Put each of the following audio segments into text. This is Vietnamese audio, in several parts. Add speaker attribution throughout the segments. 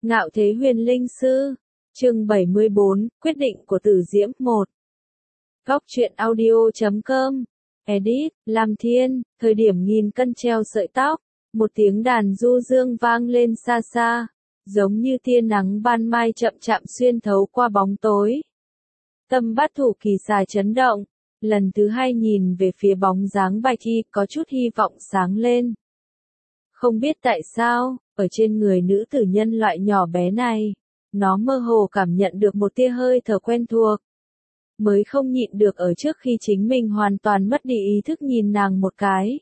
Speaker 1: Ngạo Thế Huyền Linh Sư, chương 74, quyết định của Tử Diễm 1. Góc truyện audio.com, edit, Lam Thiên, thời điểm nghìn cân treo sợi tóc, một tiếng đàn du dương vang lên xa xa, giống như tia nắng ban mai chậm chậm xuyên thấu qua bóng tối. Tâm Bát Thủ Kỳ Xà chấn động, lần thứ hai nhìn về phía bóng dáng Bạch Y có chút hy vọng sáng lên. Không biết tại sao, ở trên người nữ tử nhân loại nhỏ bé này, nó mơ hồ cảm nhận được một tia hơi thở quen thuộc. Mới không nhịn được ở trước khi chính mình hoàn toàn mất đi ý thức nhìn nàng một cái.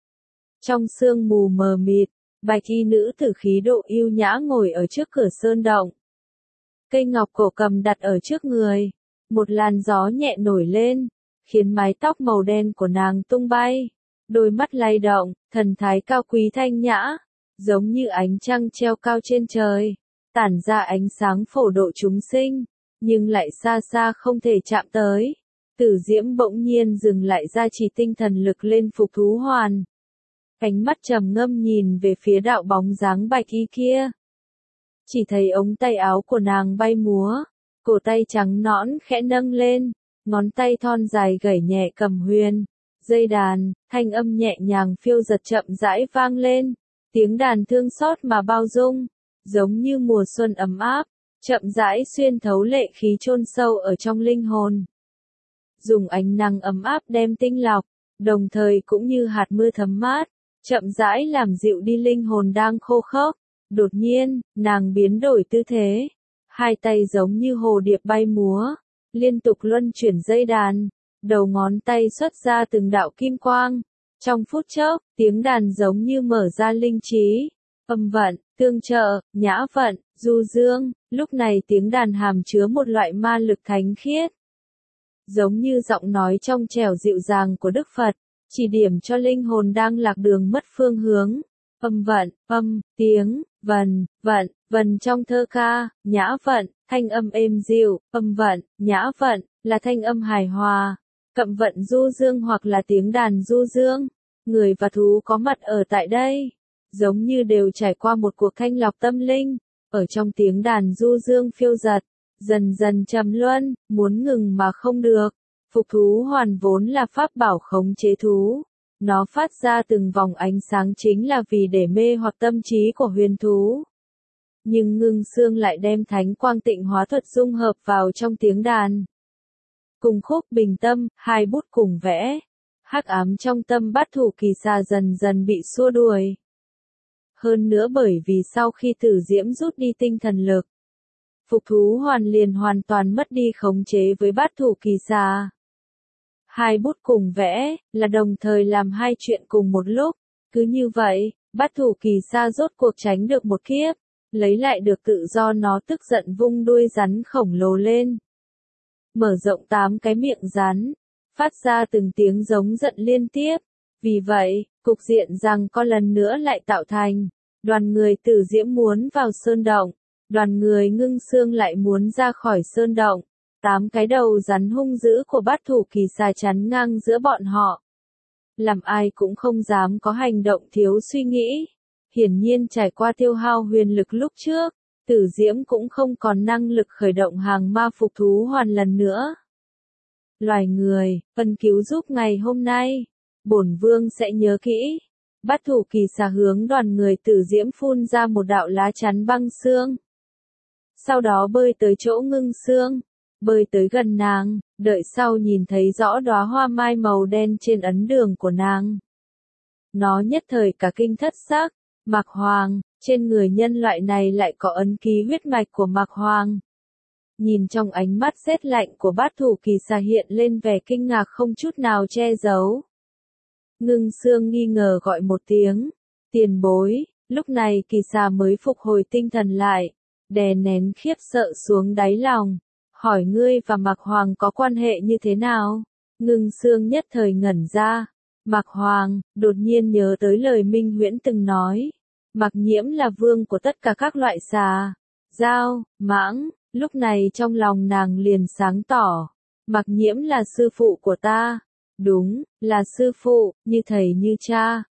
Speaker 1: Trong sương mù mờ mịt, Bạch Y nữ tử khí độ yêu nhã ngồi ở trước cửa sơn động. Cây ngọc cổ cầm đặt ở trước người, một làn gió nhẹ nổi lên, khiến mái tóc màu đen của nàng tung bay. Đôi mắt lay động, thần thái cao quý thanh nhã, giống như ánh trăng treo cao trên trời, tản ra ánh sáng phổ độ chúng sinh, nhưng lại xa xa không thể chạm tới. Tử Diễm bỗng nhiên dừng lại ra chỉ tinh thần lực lên Phục Thú Hoàn. Ánh mắt trầm ngâm nhìn về phía đạo bóng dáng Bạch Y kia. Chỉ thấy ống tay áo của nàng bay múa, cổ tay trắng nõn khẽ nâng lên, ngón tay thon dài gảy nhẹ cầm huyền. Dây đàn, thanh âm nhẹ nhàng phiêu giật chậm rãi vang lên, tiếng đàn thương xót mà bao dung, giống như mùa xuân ấm áp, chậm rãi xuyên thấu lệ khí chôn sâu ở trong linh hồn. Dùng ánh nắng ấm áp đem tinh lọc, đồng thời cũng như hạt mưa thấm mát, chậm rãi làm dịu đi linh hồn đang khô khốc. Đột nhiên, nàng biến đổi tư thế, hai tay giống như hồ điệp bay múa, liên tục luân chuyển dây đàn. Đầu ngón tay xuất ra từng đạo kim quang. Trong phút chốc, tiếng đàn giống như mở ra linh trí. Âm vận, tương trợ, nhã vận, du dương, lúc này tiếng đàn hàm chứa một loại ma lực thánh khiết. Giống như giọng nói trong trẻo dịu dàng của Đức Phật, chỉ điểm cho linh hồn đang lạc đường mất phương hướng. Âm vận, âm, tiếng, vận, vần trong thơ ca, nhã vận, thanh âm êm dịu, âm vận, nhã vận, là thanh âm hài hòa. Cậm vận du dương hoặc là tiếng đàn du dương, người và thú có mặt ở tại đây, giống như đều trải qua một cuộc thanh lọc tâm linh, ở trong tiếng đàn du dương phiêu dật, dần dần trầm luân, muốn ngừng mà không được. Phục Thú Hoàn vốn là pháp bảo khống chế thú, nó phát ra từng vòng ánh sáng chính là vì để mê hoặc tâm trí của huyền thú. Nhưng Ngưng Xương lại đem thánh quang tịnh hóa thuật dung hợp vào trong tiếng đàn. Cùng khúc bình tâm, hai bút cùng vẽ. Hắc ám trong tâm Bát Thủ Kỳ Xà dần dần bị xua đuổi. Hơn nữa bởi vì sau khi Tử Diễm rút đi tinh thần lực, Phục Thú Hoàn liền hoàn toàn mất đi khống chế với Bát Thủ Kỳ Xà. Hai bút cùng vẽ, là đồng thời làm hai chuyện cùng một lúc. Cứ như vậy, Bát Thủ Kỳ Xà rốt cuộc tránh được một kiếp, lấy lại được tự do. Nó tức giận vung đuôi rắn khổng lồ lên, mở rộng 8 cái miệng rắn, phát ra từng tiếng giống giận liên tiếp. Vì vậy, cục diện rằng có lần nữa lại tạo thành. Đoàn người Tử Diễm muốn vào sơn động, đoàn người Ngưng Xương lại muốn ra khỏi sơn động. 8 cái đầu rắn hung dữ của Bát Thủ Kỳ Xà chắn ngang giữa bọn họ, làm ai cũng không dám có hành động thiếu suy nghĩ. Hiển nhiên trải qua tiêu hao huyền lực lúc trước, Tử Diễm cũng không còn năng lực khởi động hàng ma Phục Thú Hoàn lần nữa. Loài người, ân cứu giúp ngày hôm nay, bổn vương sẽ nhớ kỹ. Bát Thủ Kỳ Xà hướng đoàn người Tử Diễm phun ra một đạo lá chắn băng xương. Sau đó bơi tới chỗ Ngưng Xương, bơi tới gần nàng, đợi sau nhìn thấy rõ đóa hoa mai màu đen trên ấn đường của nàng. Nó nhất thời cả kinh thất sắc. Mạc Hoàng, trên người nhân loại này lại có ấn ký huyết mạch của Mạc Hoàng. Nhìn trong ánh mắt rét lạnh của Bát Thủ Kỳ Xà hiện lên vẻ kinh ngạc không chút nào che giấu. Ngưng Xương nghi ngờ gọi một tiếng, tiền bối. Lúc này Kỳ Xà mới phục hồi tinh thần lại, đè nén khiếp sợ xuống đáy lòng, hỏi ngươi và Mạc Hoàng có quan hệ như thế nào? Ngưng Xương nhất thời ngẩn ra. Mạc Hoàng, đột nhiên nhớ tới lời Minh Huyễn từng nói. Mạc Nhiễm là vương của tất cả các loại xà, dao, mãng. Lúc này trong lòng nàng liền sáng tỏ. Mạc Nhiễm là sư phụ của ta. Đúng, là sư phụ, như thầy như cha.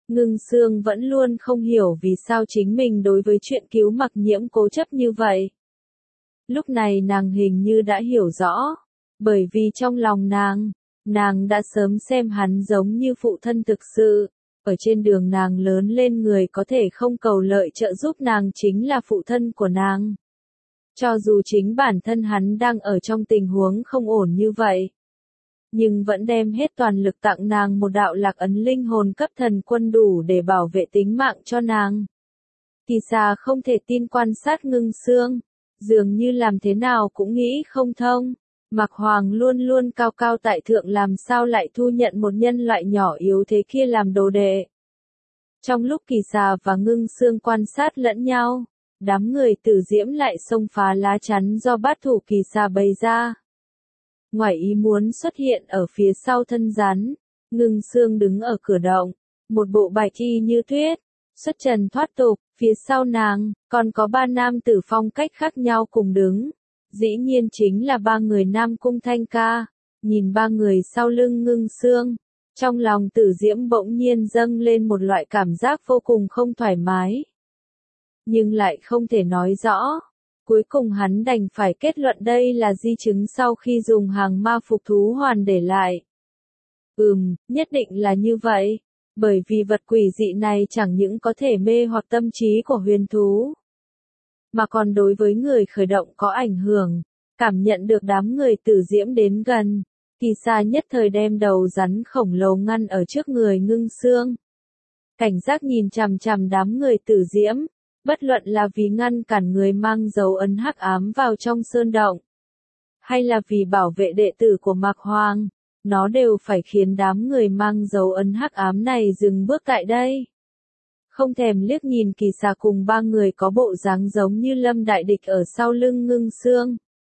Speaker 1: Ngưng Sương vẫn luôn không hiểu vì sao chính mình đối với chuyện cứu Mặc Nhiễm cố chấp như vậy. Lúc này nàng hình như đã hiểu rõ, bởi vì trong lòng nàng đã sớm xem hắn giống như phụ thân thực sự. Ở trên đường nàng lớn lên người có thể không cầu lợi trợ giúp nàng chính là phụ thân của nàng. Cho dù chính bản thân hắn đang ở trong tình huống không ổn như vậy, nhưng vẫn đem hết toàn lực tặng nàng một đạo lạc ấn linh hồn cấp thần quân đủ để bảo vệ tính mạng cho nàng. Kỳ Xà không thể tin quan sát Ngưng Sương, dường như làm thế nào cũng nghĩ không thông. Mạc Hoàng luôn luôn cao cao tại thượng làm sao lại thu nhận một nhân loại nhỏ yếu thế kia làm đồ đệ. Trong lúc Kỳ Xà và Ngưng Sương quan sát lẫn nhau, đám người Tử Diễm lại xông phá lá chắn do bát thủ Kỳ Xà bày ra. Ngoài ý muốn xuất hiện ở phía sau thân rắn, Ngưng Sương đứng ở cửa động, một bộ bạch y như tuyết, xuất trần thoát tục, phía sau nàng, còn có ba nam tử phong cách khác nhau cùng đứng. Dĩ nhiên chính là ba người Nam Cung Thanh Ca. Nhìn ba người sau lưng Ngưng Sương, trong lòng Tử Diễm bỗng nhiên dâng lên một loại cảm giác vô cùng không thoải mái. Nhưng lại không thể nói rõ. Cuối cùng hắn đành phải kết luận đây là di chứng sau khi dùng hàng ma phục thú hoàn để lại. Nhất định là như vậy. Bởi vì vật quỷ dị này chẳng những có thể mê hoặc tâm trí của huyền thú, mà còn đối với người khởi động có ảnh hưởng. Cảm nhận được đám người Tử Diễm đến gần, Kỳ Xà nhất thời đem đầu rắn khổng lồ ngăn ở trước người Ngưng Sương. Cảnh giác nhìn chằm chằm đám người Tử Diễm, bất luận là vì ngăn cản người mang dấu ấn hắc ám vào trong sơn động, hay là vì bảo vệ đệ tử của Mạc Hoàng, nó đều phải khiến đám người mang dấu ấn hắc ám này dừng bước tại đây. Không thèm liếc nhìn Kỳ Xà cùng ba người có bộ dáng giống như Lâm đại địch ở sau lưng Ngưng Sương.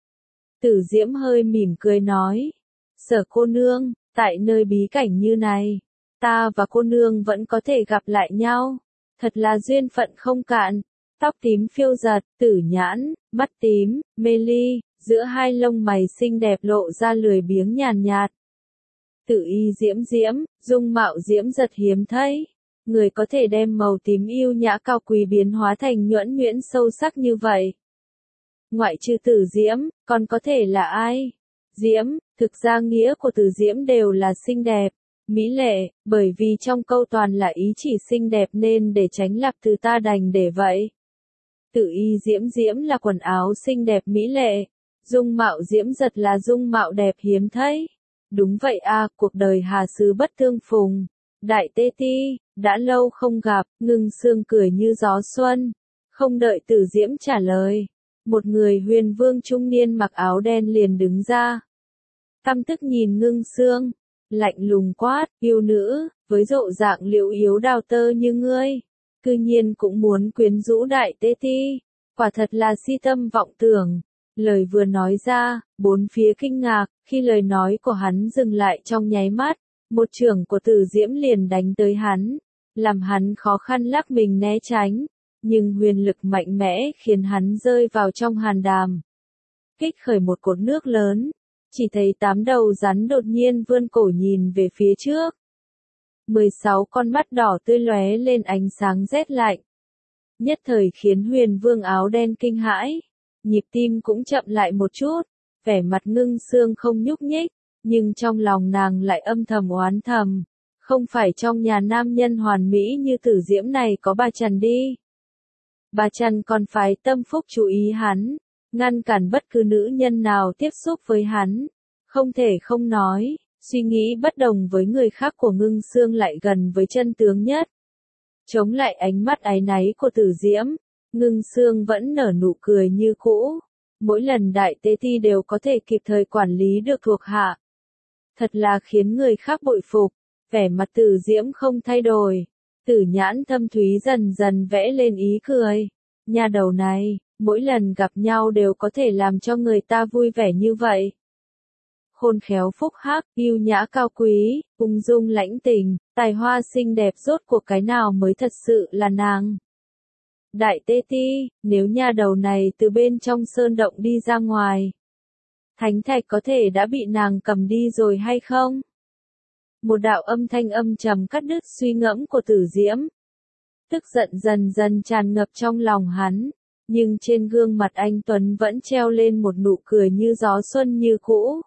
Speaker 1: Tử Diễm hơi mỉm cười nói, Sở cô nương, tại nơi bí cảnh như này, ta và cô nương vẫn có thể gặp lại nhau, thật là duyên phận không cạn. Tóc tím phiêu giật, tử nhãn, mắt tím, mê ly, giữa hai lông mày xinh đẹp lộ ra lười biếng nhàn nhạt. Tử y diễm diễm, dung mạo diễm giật hiếm thấy. Người có thể đem màu tím yêu nhã cao quý biến hóa thành nhuẫn nhuyễn sâu sắc như vậy. Ngoại trừ Tử Diễm, còn có thể là ai? Diễm, thực ra nghĩa của Tử Diễm đều là xinh đẹp, mỹ lệ, bởi vì trong câu toàn là ý chỉ xinh đẹp nên để tránh lạc từ ta đành để vậy. Tử y diễm diễm là quần áo xinh đẹp mỹ lệ, dung mạo diễm giật là dung mạo đẹp hiếm thấy. Đúng vậy a, cuộc đời hà xứ bất tương phùng. Đại Tê Ti, đã lâu không gặp, Ngưng Sương cười như gió xuân. Không đợi Tử Diễm trả lời, một người huyền vương trung niên mặc áo đen liền đứng ra. Căm tức nhìn Ngưng Sương, lạnh lùng quát, yêu nữ, với rộ dạng liễu yếu đào tơ như ngươi, cư nhiên cũng muốn quyến rũ Đại Tê Ti, quả thật là si tâm vọng tưởng. Lời vừa nói ra, bốn phía kinh ngạc, khi lời nói của hắn dừng lại trong nháy mắt. Một chưởng của Tử Diễm liền đánh tới hắn, làm hắn khó khăn lắc mình né tránh, nhưng huyền lực mạnh mẽ khiến hắn rơi vào trong hàn đàm. Kích khởi một cột nước lớn, chỉ thấy 8 đầu rắn đột nhiên vươn cổ nhìn về phía trước. 16 con mắt đỏ tươi lóe lên ánh sáng rét lạnh. Nhất thời khiến huyền vương áo đen kinh hãi, nhịp tim cũng chậm lại một chút, vẻ mặt Ngưng Sương không nhúc nhích. Nhưng trong lòng nàng lại âm thầm oán thầm, không phải trong nhà nam nhân hoàn mỹ như Tử Diễm này có bà Trần đi. Bà Trần còn phải tâm phúc chú ý hắn, ngăn cản bất cứ nữ nhân nào tiếp xúc với hắn. Không thể không nói, suy nghĩ bất đồng với người khác của Ngưng Sương lại gần với chân tướng nhất. Chống lại ánh mắt áy náy của Tử Diễm, Ngưng Sương vẫn nở nụ cười như cũ. Mỗi lần Đại Tê Ti đều có thể kịp thời quản lý được thuộc hạ. Thật là khiến người khác bội phục, vẻ mặt Tử Diễm không thay đổi, tử nhãn thâm thúy dần dần vẽ lên ý cười. Nhà đầu này, mỗi lần gặp nhau đều có thể làm cho người ta vui vẻ như vậy. Khôn khéo phúc hắc, yêu nhã cao quý, ung dung lãnh tình, tài hoa xinh đẹp rốt cuộc cái nào mới thật sự là nàng. Đại Tê Ti, nếu nhà đầu này từ bên trong sơn động đi ra ngoài, thánh thạch có thể đã bị nàng cầm đi rồi hay không? Một đạo âm thanh âm trầm cắt đứt suy ngẫm của Tử Diễm. Tức giận dần dần tràn ngập trong lòng hắn, nhưng trên gương mặt anh Tuấn vẫn treo lên một nụ cười như gió xuân như cũ.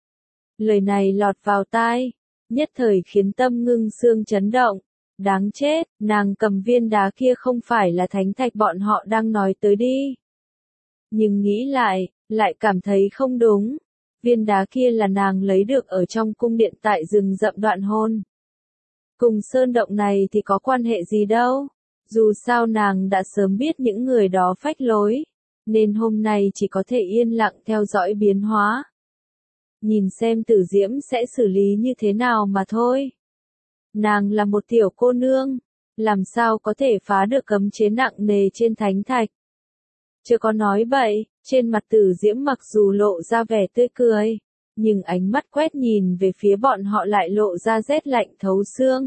Speaker 1: Lời này lọt vào tai, nhất thời khiến tâm Ngưng Xương chấn động. Đáng chết, nàng cầm viên đá kia không phải là thánh thạch bọn họ đang nói tới đi. Nhưng nghĩ lại cảm thấy không đúng. Viên đá kia là nàng lấy được ở trong cung điện tại rừng rậm Đoạn Hồn. Cùng sơn động này thì có quan hệ gì đâu. Dù sao nàng đã sớm biết những người đó phách lối, nên hôm nay chỉ có thể yên lặng theo dõi biến hóa. Nhìn xem Tử Diễm sẽ xử lý như thế nào mà thôi. Nàng là một tiểu cô nương, làm sao có thể phá được cấm chế nặng nề trên thánh thạch. Chưa có nói bậy, trên mặt Tử Diễm mặc dù lộ ra vẻ tươi cười, nhưng ánh mắt quét nhìn về phía bọn họ lại lộ ra rét lạnh thấu xương.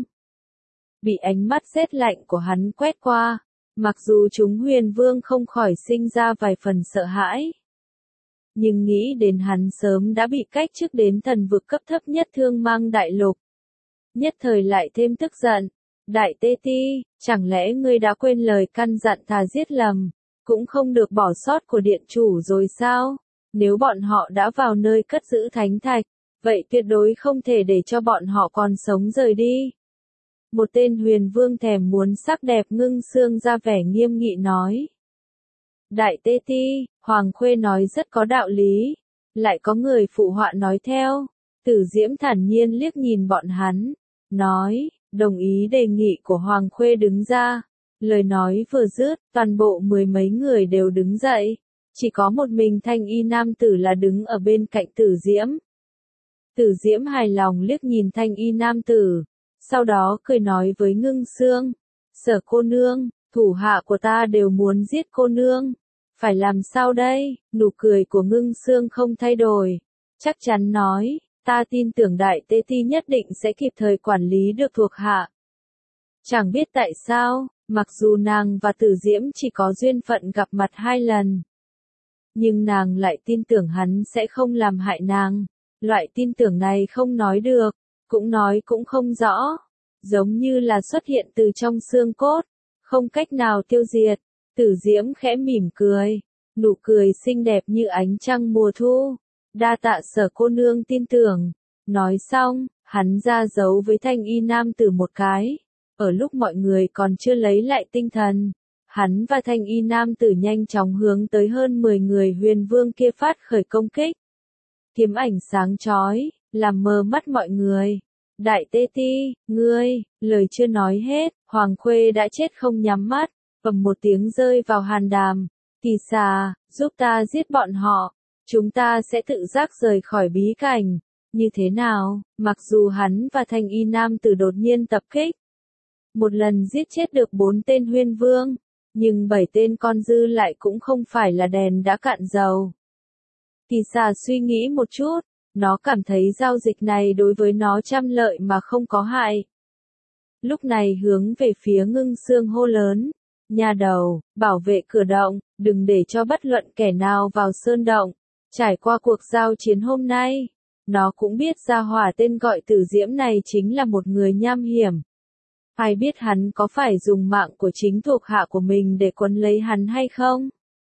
Speaker 1: Bị ánh mắt rét lạnh của hắn quét qua, mặc dù chúng Huyền Vương không khỏi sinh ra vài phần sợ hãi. Nhưng nghĩ đến hắn sớm đã bị cách chức đến thần vực cấp thấp nhất Thương Mang Đại Lục. Nhất thời lại thêm tức giận. Đại Tê Ti, chẳng lẽ ngươi đã quên lời căn dặn thà giết lầm, cũng không được bỏ sót của điện chủ rồi sao? Nếu bọn họ đã vào nơi cất giữ thánh thạch, vậy tuyệt đối không thể để cho bọn họ còn sống rời đi. Một tên Huyền Vương thèm muốn sắc đẹp Ngưng Xương ra vẻ nghiêm nghị nói. Đại Tê Ti, Hoàng Khuê nói rất có đạo lý. Lại có người phụ họa nói theo. Tử Diễm thản nhiên liếc nhìn bọn hắn, nói, đồng ý đề nghị của Hoàng Khuê đứng ra. Lời nói vừa dứt, toàn bộ mười mấy người đều đứng dậy. Chỉ có một mình thanh y nam tử là đứng ở bên cạnh Tử Diễm. Tử Diễm hài lòng liếc nhìn thanh y nam tử. Sau đó cười nói với Ngưng Xương. Sở cô nương, thủ hạ của ta đều muốn giết cô nương. Phải làm sao đây? Nụ cười của Ngưng Xương không thay đổi. Chắc chắn nói, ta tin tưởng Đại Tê Ti nhất định sẽ kịp thời quản lý được thuộc hạ. Chẳng biết tại sao, mặc dù nàng và Tử Diễm chỉ có duyên phận gặp mặt 2 lần. Nhưng nàng lại tin tưởng hắn sẽ không làm hại nàng. Loại tin tưởng này không nói được, cũng nói cũng không rõ. Giống như là xuất hiện từ trong xương cốt, không cách nào tiêu diệt. Tử Diễm khẽ mỉm cười, nụ cười xinh đẹp như ánh trăng mùa thu. Đa tạ Sở cô nương tin tưởng. Nói xong, hắn ra dấu với thanh y nam tử một cái. Ở lúc mọi người còn chưa lấy lại tinh thần, hắn và thanh y nam tử nhanh chóng hướng tới hơn 10 người Huyền Vương kia phát khởi công kích. Kiếm ảnh sáng chói, làm mờ mắt mọi người. Đại Tê Ti, ngươi, lời chưa nói hết, Hoàng Khuê đã chết không nhắm mắt, bầm một tiếng rơi vào hàn đàm. Kỳ xà, giúp ta giết bọn họ, chúng ta sẽ tự giác rời khỏi bí cảnh. Như thế nào, mặc dù hắn và thanh y nam tử đột nhiên tập kích. Một lần giết chết được 4 tên Huyền Vương, nhưng 7 tên con dư lại cũng không phải là đèn đã cạn dầu. Kỳ xà suy nghĩ một chút, nó cảm thấy giao dịch này đối với nó trăm lợi mà không có hại. Lúc này hướng về phía Ngưng Xương hô lớn, nhà đầu, bảo vệ cửa động, đừng để cho bất luận kẻ nào vào sơn động. Trải qua cuộc giao chiến hôm nay, nó cũng biết gia hỏa tên gọi Tử Diễm này chính là một người nham hiểm. Ai biết hắn có phải dùng mạng của chính thuộc hạ của mình để quấn lấy hắn hay không?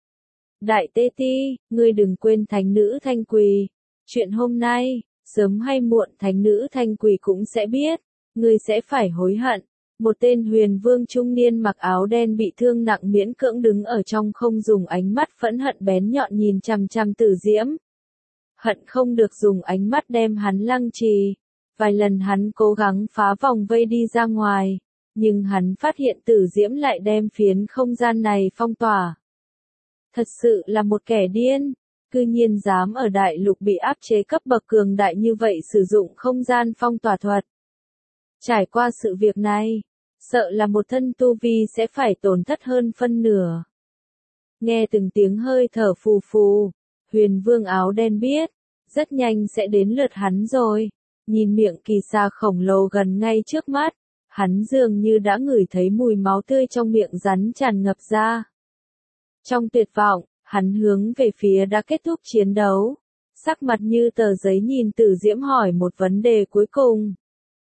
Speaker 1: Đại Tê Ti, ngươi đừng quên thánh nữ Thanh Quỳ. Chuyện hôm nay, sớm hay muộn thánh nữ Thanh Quỳ cũng sẽ biết. Ngươi sẽ phải hối hận. Một tên Huyền Vương trung niên mặc áo đen bị thương nặng miễn cưỡng đứng ở trong không dùng ánh mắt phẫn hận bén nhọn nhìn chằm chằm Tử Diễm. Hận không được dùng ánh mắt đem hắn lăng trì. Vài lần hắn cố gắng phá vòng vây đi ra ngoài, nhưng hắn phát hiện Tử Diễm lại đem phiến không gian này phong tỏa. Thật sự là một kẻ điên, cư nhiên dám ở đại lục bị áp chế cấp bậc cường đại như vậy sử dụng không gian phong tỏa thuật. Trải qua sự việc này, sợ là một thân tu vi sẽ phải tổn thất hơn phân nửa. Nghe từng tiếng hơi thở phù phù, Huyền Vương áo đen biết, rất nhanh sẽ đến lượt hắn rồi. Nhìn miệng kỳ xà khổng lồ gần ngay trước mắt, hắn dường như đã ngửi thấy mùi máu tươi trong miệng rắn tràn ngập ra. Trong tuyệt vọng, hắn hướng về phía đã kết thúc chiến đấu, sắc mặt như tờ giấy nhìn Tử Diễm hỏi một vấn đề cuối cùng.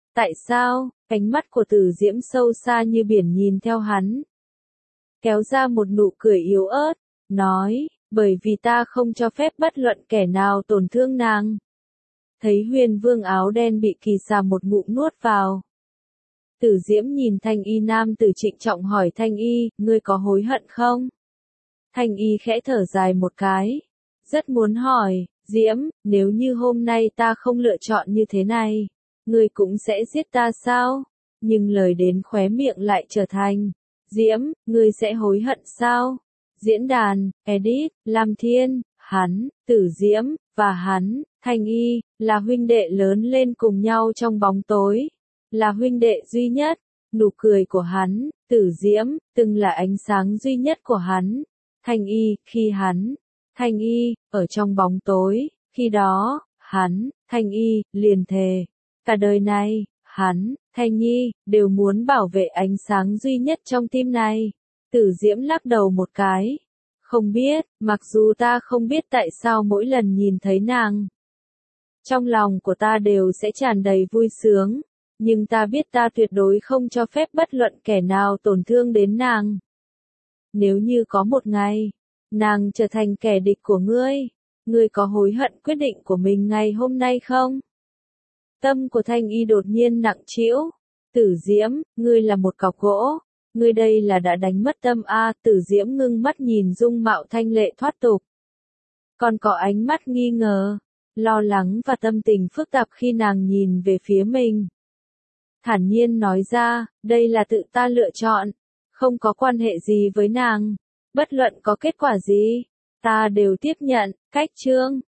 Speaker 1: Tại sao? Ánh mắt của Tử Diễm sâu xa như biển nhìn theo hắn. Kéo ra một nụ cười yếu ớt, nói, bởi vì ta không cho phép bất luận kẻ nào tổn thương nàng. Thấy Huyền Vương áo đen bị Kỳ Xà một ngụm nuốt vào. Tử Diễm nhìn Thanh Y nam tử trịnh trọng hỏi Thanh Y, ngươi có hối hận không? Thanh Y khẽ thở dài một cái. Rất muốn hỏi, Diễm, nếu như hôm nay ta không lựa chọn như thế này, ngươi cũng sẽ giết ta sao? Nhưng lời đến khóe miệng lại trở thành, Diễm, ngươi sẽ hối hận sao? Diễn đàn, edit, Lam Thiên, hắn, Tử Diễm, và hắn, Thanh Y, là huynh đệ lớn lên cùng nhau trong bóng tối. Là huynh đệ duy nhất. Nụ cười của hắn, Tử Diễm, từng là ánh sáng duy nhất của hắn. Thanh Y, khi hắn, Thanh Y, ở trong bóng tối, khi đó, hắn, Thanh Y, liền thề. Cả đời này, hắn, Thanh Nhi, đều muốn bảo vệ ánh sáng duy nhất trong tim này. Tử Diễm lắc đầu một cái. Không biết, mặc dù ta không biết tại sao mỗi lần nhìn thấy nàng, trong lòng của ta đều sẽ tràn đầy vui sướng. Nhưng ta biết ta tuyệt đối không cho phép bất luận kẻ nào tổn thương đến nàng. Nếu như có một ngày, nàng trở thành kẻ địch của ngươi, ngươi có hối hận quyết định của mình ngày hôm nay không? Tâm của Thanh Y đột nhiên nặng trĩu. Tử Diễm, ngươi là một cọc gỗ. Ngươi đây là đã đánh mất tâm a. Tử Diễm ngưng mắt nhìn dung mạo thanh lệ thoát tục. Còn có ánh mắt nghi ngờ, lo lắng và tâm tình phức tạp khi nàng nhìn về phía mình. Thản nhiên nói ra, đây là tự ta lựa chọn, không có quan hệ gì với nàng. Bất luận có kết quả gì, ta đều tiếp nhận. Cách chương